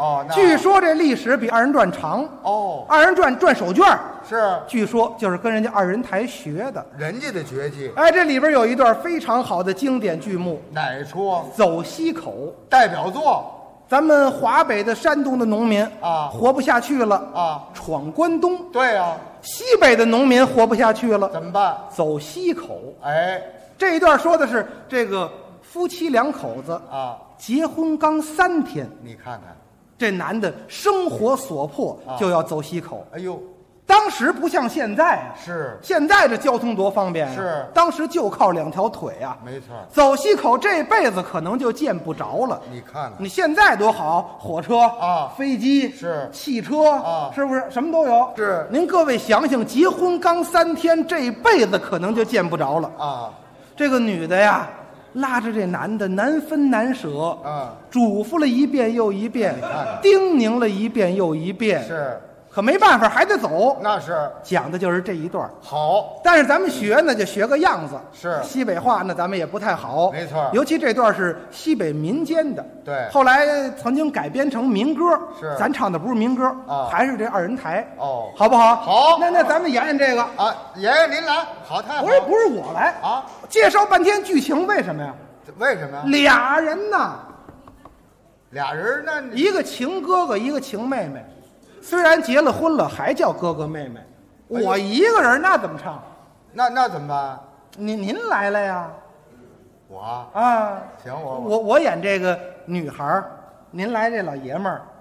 哦，据说这历史比二人转长。哦，二人转转手绢是，据说就是跟人家二人台学的，人家的绝技。哎，这里边有一段非常好的经典剧目，哪一出？走西口代表作。咱们华北的、山东的农民啊，活不下去了啊，闯关东。对呀，西北的农民活不下去了，怎么办？走西口。哎，这一段说的是这个夫妻两口子啊，结婚刚3天，你看看，这男的生活所迫就要走西口。哎呦，当时不像现在啊，是现在这交通多方便啊，是当时就靠2条腿啊，没错，走西口这辈子可能就见不着了。你看看，你现在多好，火车啊，飞机是，汽车啊，是不是什么都有？是，您各位想想，结婚刚3天，这辈子可能就见不着了啊。这个女的呀，拉着这男的难分难舍啊，嘱咐了一遍又一遍，叮咛了一遍又一遍，是。可没办法，还得走。那是讲的就是这一段好，但是咱们学呢，就学个样子。是西北话呢，咱们也不太好。没错，尤其这段是西北民间的。对，后来曾经改编成民歌。是，咱唱的不是民歌啊，还是这二人台。哦，好不好？好，那咱们演演这个啊，演演您来。好，太好。不是我来啊，介绍半天剧情，为什么呀？为什么呀？俩人呐，俩人那一个情哥哥，一个情妹妹。虽然结了婚了，还叫哥哥妹妹。我一个人那怎么唱？那怎么办？您来了呀？我啊，行，我演这个女孩，您来这老爷们儿。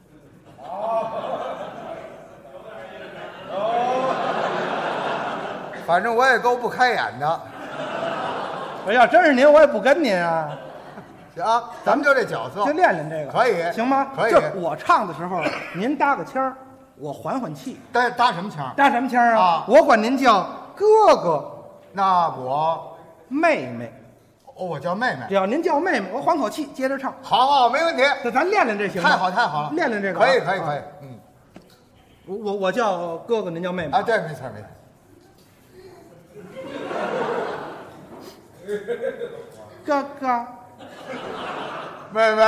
反正我也够不开眼的。我要真是您，我也不跟您啊。行，咱们就这角色，就练练这个，可以，行吗？可以。就是我唱的时候，您搭个腔儿，我缓缓气。搭什么腔？搭什么腔啊？我管您叫哥哥，那我妹妹。哦，我叫妹妹。只要您叫妹妹，我缓口气，接着唱。好，没问题。那咱练练这行吗？太好了，练练这个。可以。我叫哥哥，您叫妹妹。啊，对，没错。哥哥。妹妹，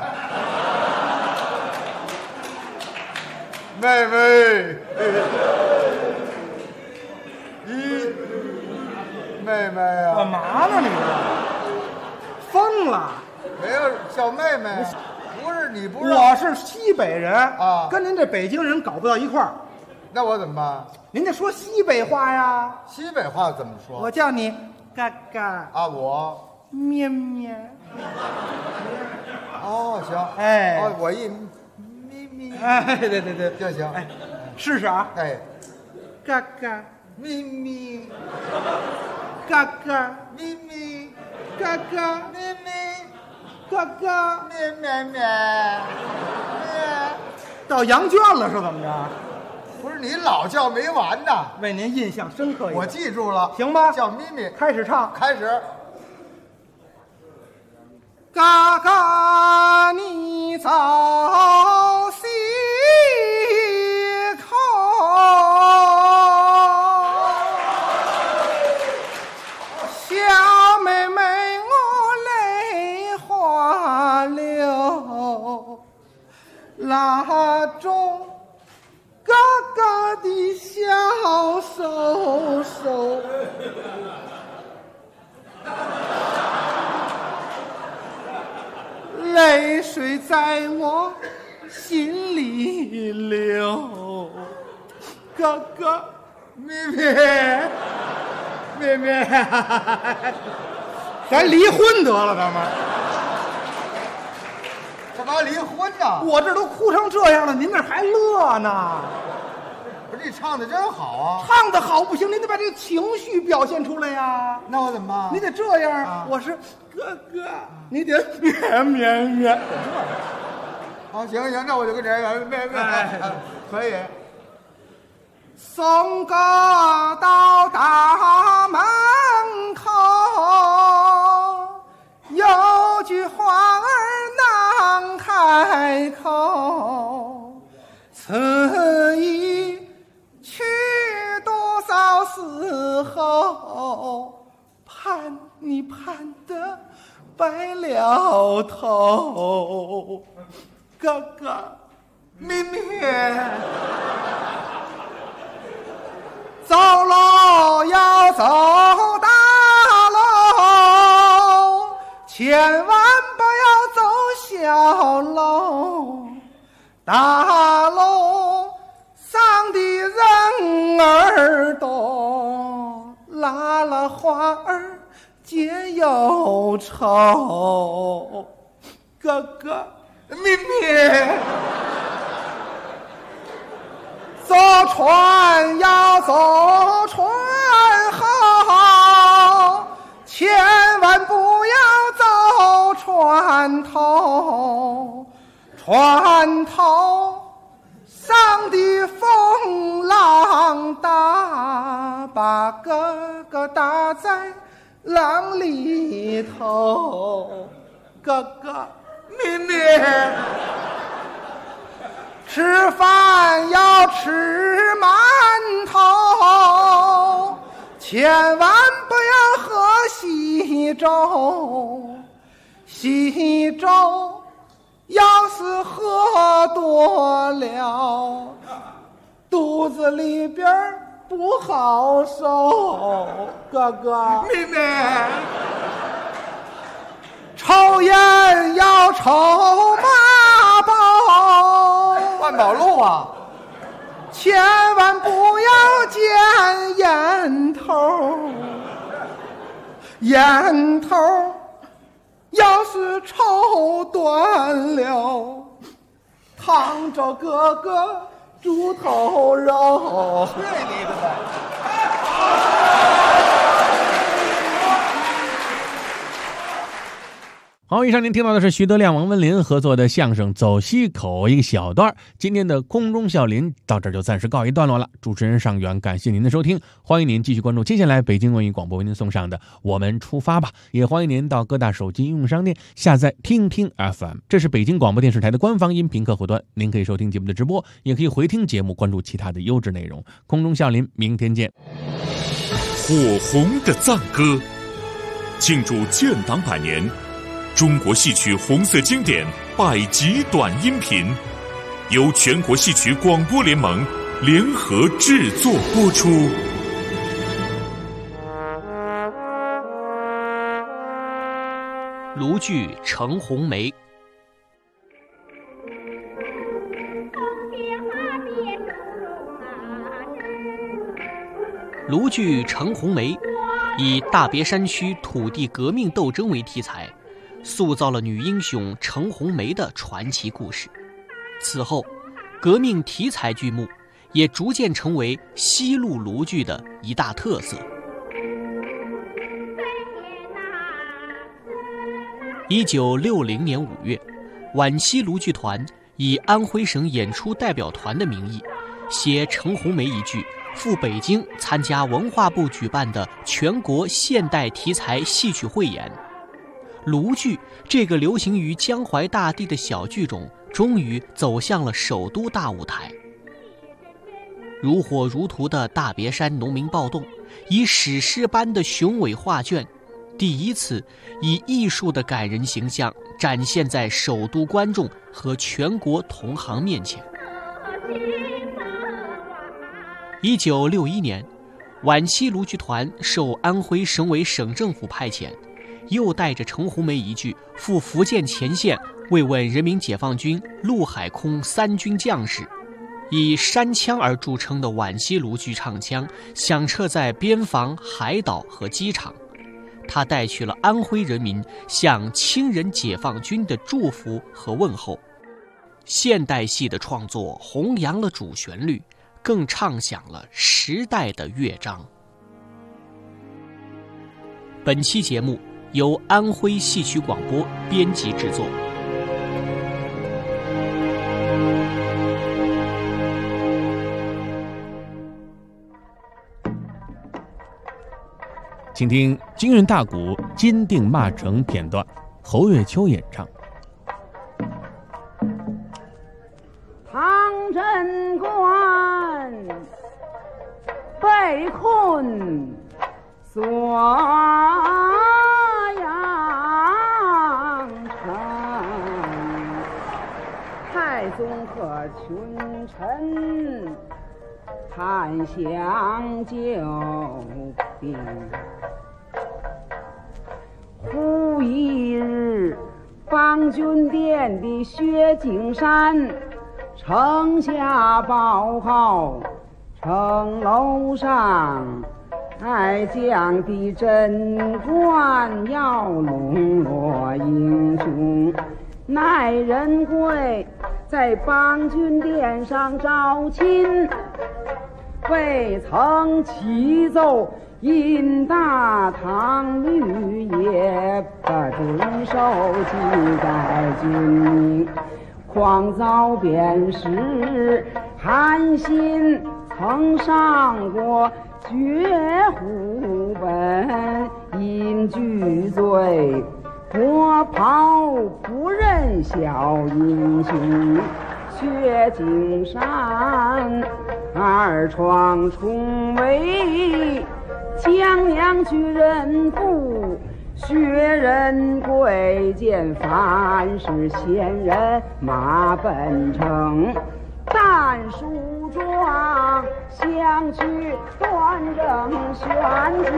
妹妹呀，干嘛呢你这？疯了？没有，小妹妹，不是你不是？我是西北人啊，跟您这北京人搞不到一块儿。那我怎么办？您得说西北话呀。西北话怎么说？我叫你嘎嘎啊，我。咩咩，哦行，哎，哦我一咪咪，哎对就行，哎，试试啊，哎，嘎嘎咪咪，嘎嘎咪咪，嘎嘎咪咪，嘎嘎咩，到羊圈了是怎么着？不是你老叫没完呢，为您印象深刻一点，我记住了，行吧？叫咪咪，开始唱，开始。嘎嘎，你走西口，小妹妹我泪花流，拉中嘎嘎的小手。泪水在我心里流，哥哥，妹妹，咱离婚得了，咱们干嘛离婚呢？我这都哭成这样了，您这还乐呢？不是你唱的真好啊！唱的好不行，您得把这个情绪表现出来呀。那我怎么办？你得这样啊！我是哥哥，你得咩。好，行，那我就跟这咩，可以。送哥到大门口，有句话儿难开口，此一去多少时候，盼你盼得白了头。 哥哥，妹妹，走喽要走大路，千万不要走小路，大路上的人儿多，拉了花儿结忧愁。哥哥，妹妹，坐船要坐船好，千万不要走船头，船头上的风浪大，把哥哥打在浪里头。哥哥，妹妹，吃饭要吃馒头，千万不要喝稀粥，稀粥要是喝多了，肚子里边不好受。哥哥，妹妹，抽烟要抽马宝，万宝路啊，千万不要捡烟头，烟头要是抽断了，烫着哥哥猪头肉。对你的呗。 好，以上您听到的是徐德亮、王文林合作的相声《走西口》一个小段。今天的空中笑林到这儿就暂时告一段落了。主持人尚远，感谢您的收听，欢迎您继续关注接下来北京文艺广播为您送上的《我们出发吧》，也欢迎您到各大手机应用商店下载听听 FM， 这是北京广播电视台的官方音频客户端，您可以收听节目的直播，也可以回听节目，关注其他的优质内容。空中笑林，明天见。 火红的赞歌，庆祝建党100年。中国戏曲红色经典100集短音频，由全国戏曲广播联盟联合制作播出。 卢剧《程红梅》。卢剧《程红梅》以大别山区土地革命斗争为题材，塑造了女英雄程红梅的传奇故事。此后，革命题材剧目也逐渐成为西路卢剧的一大特色。1960年5月，皖西卢剧团以安徽省演出代表团的名义，携程红梅一剧赴北京参加文化部举办的全国现代题材戏曲汇演。卢剧这个流行于江淮大地的小剧种，终于走向了首都大舞台。如火如荼的大别山农民暴动，以史诗般的雄伟画卷，第一次以艺术的感人形象展现在首都观众和全国同行面前。1961年，皖西卢剧团受安徽省委省政府派遣，又带着程红梅一剧赴福建前线慰问人民解放军陆海空3军将士。以山腔而著称的皖西卢剧唱腔响彻在边防、海岛和机场，它带去了安徽人民向亲人解放军的祝福和问候。现代戏的创作弘扬了主旋律，更唱响了时代的乐章。本期节目由安徽戏曲广播编辑制作。 请听京韵大鼓《金锭骂城》片段，侯月秋演唱。 唐贞观被困锁阳城，太综合群臣，谈香救病。忽一日，帮军殿的薛景山城下报号，城楼上爱将的贞观要笼络英雄。乃仁贵在帮军殿上招亲，未曾启奏，因大唐律也不遵守，记在军命。况早便是韩信曾上过绝户本，因惧罪国袍不认小英雄。薛景山二创重围，江阳去人部，薛仁贵见凡是贤人马奔城，但梳妆相去端正玄机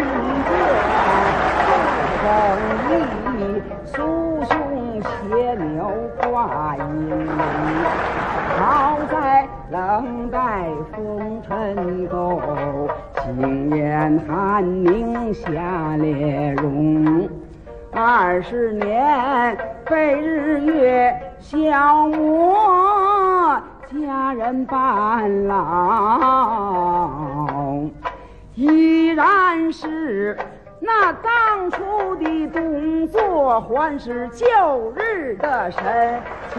见，正义苏兄携牛挂银铃。好在冷待风尘垢，轻言寒宁下列容。20年被日月消磨，家人伴老，依然是那当初的动作，还是旧日的神情。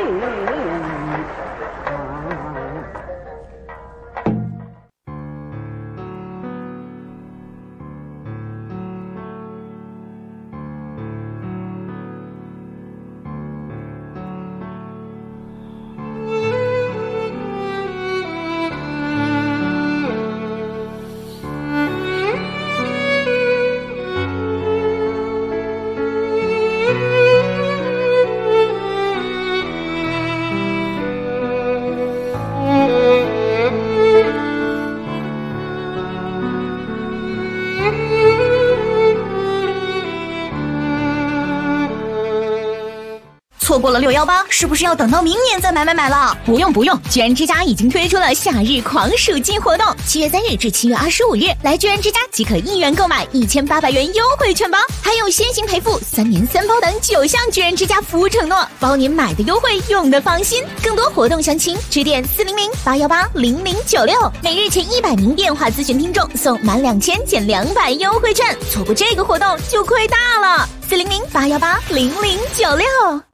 错过了618，是不是要等到明年再买了？不用，居然之家已经推出了夏日狂暑季活动，7月3日至7月25日，来居然之家即可1元购买1800元优惠券包，还有先行赔付、3年3包等9项居然之家服务承诺，包您买的优惠，用的放心。更多活动详情，致电400-818-0096，每日前100名电话咨询听众送满2000减200优惠券，错过这个活动就亏大了。400-818-0096。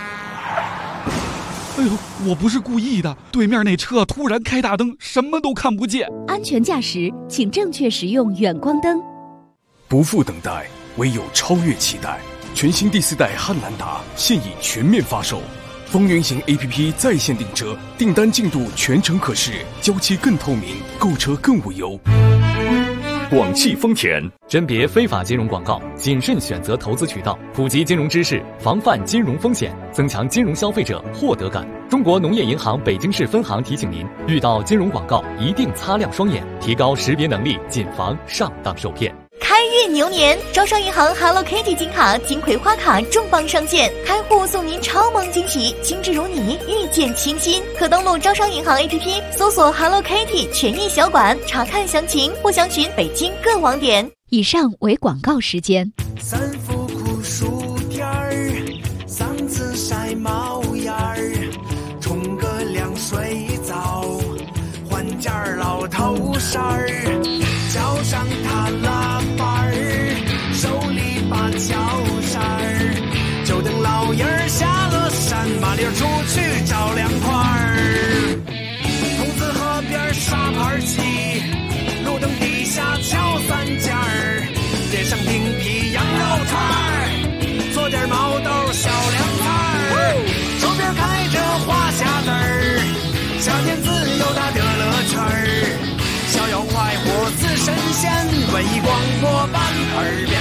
哎呦，我不是故意的，对面那车突然开大灯，什么都看不见。 安全驾驶，请正确使用远光灯。 不负等待，唯有超越期待。全新第4代汉兰达现已全面发售，风云行 APP 在线订车，订单进度全程可视，交期更透明，购车更无忧。 广汽丰田甄别非法金融广告，谨慎选择投资渠道，普及金融知识，防范金融风险，增强金融消费者获得感。中国农业银行北京市分行提醒您，遇到金融广告一定擦亮双眼，提高识别能力，谨防上当受骗。 开运牛年，招商银行 Hello Kitty 金卡、金葵花卡重磅上线，开户送您超萌惊喜，精致如你，遇见清新。可登录招商银行 APP 搜索 Hello Kitty 权益小馆，查看详情或详询北京各网点。 以上为广告时间。 3伏酷暑天儿，嗓子晒冒烟儿，冲个凉水澡，换件老头衫儿，脚上踏拉板儿，手里把脚扇儿，就等老爷儿下了山，麻溜出去找凉快儿。筒子河边沙盘棋，路灯底下敲3件儿，脸上顶皮羊肉串儿，做点毛豆小凉菜儿，周边开着花匣子儿，夏天自由它的乐趣儿，逍遥快活似神仙，文艺广播版耳边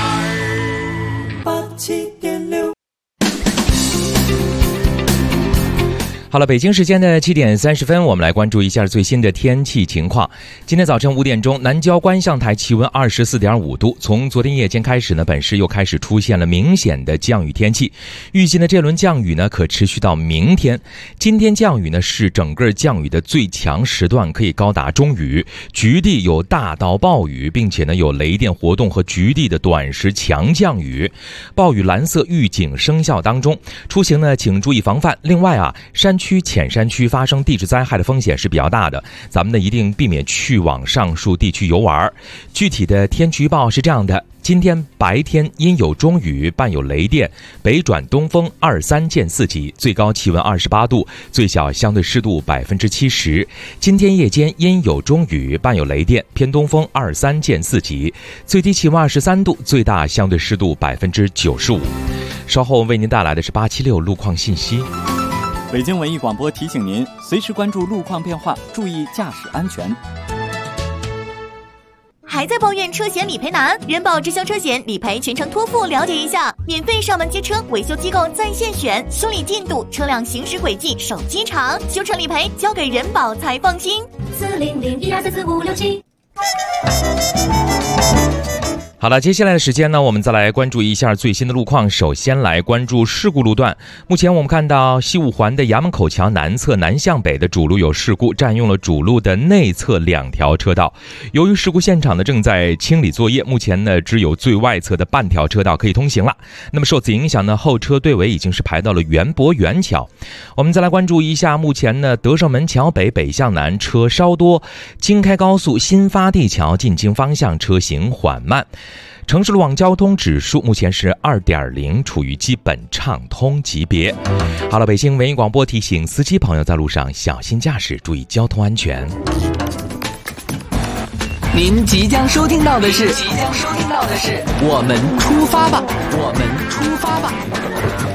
儿87.6。 好了，北京时间的7点30分，我们来关注一下最新的天气情况。今天早晨5点钟，南郊观象台气温24.5度。从昨天夜间开始呢，本市又开始出现了明显的降雨天气。预计呢，这轮降雨呢可持续到明天。今天降雨呢是整个降雨的最强时段，可以高达中雨，局地有大到暴雨，并且呢有雷电活动和局地的短时强降雨。暴雨蓝色预警生效当中，出行呢请注意防范。另外啊，山区、浅山区发生地质灾害的风险是比较大的，咱们呢一定避免去往上述地区游玩。具体的天气预报是这样的：今天白天阴有中雨，伴有雷电，北转东风2、3见4级，最高气温28度，最小相对湿度70%。今天夜间阴有中雨，伴有雷电，偏东风2、3见4级，最低气温23度，最大相对湿度95%。稍后为您带来的是876路况信息。 北京文艺广播提醒您，随时关注路况变化，注意驾驶安全。 还在抱怨车险理赔难？人保直销车险理赔全程托付，了解一下，免费上门接车，维修机构在线选，修理进度、车辆行驶轨迹、手机查，修车理赔交给人保才放心。40012444567。 好了，接下来的时间呢，我们再来关注一下最新的路况。首先来关注事故路段。目前我们看到西五环的衙门口桥南侧南向北的主路有事故，占用了主路的内侧2条车道。由于事故现场呢正在清理作业，目前呢只有最外侧的半条车道可以通行了。那么受此影响呢，后车队尾已经是排到了园博园桥。我们再来关注一下，目前呢德胜门桥北北向南车稍多，京开高速新发地桥进京方向车行缓慢。城市路网交通指数目前是2.0，处于基本畅通级别。好了，北京文艺广播提醒司机朋友在路上小心驾驶，注意交通安全。 您即将收听到的是，我们出发吧，我们出发吧。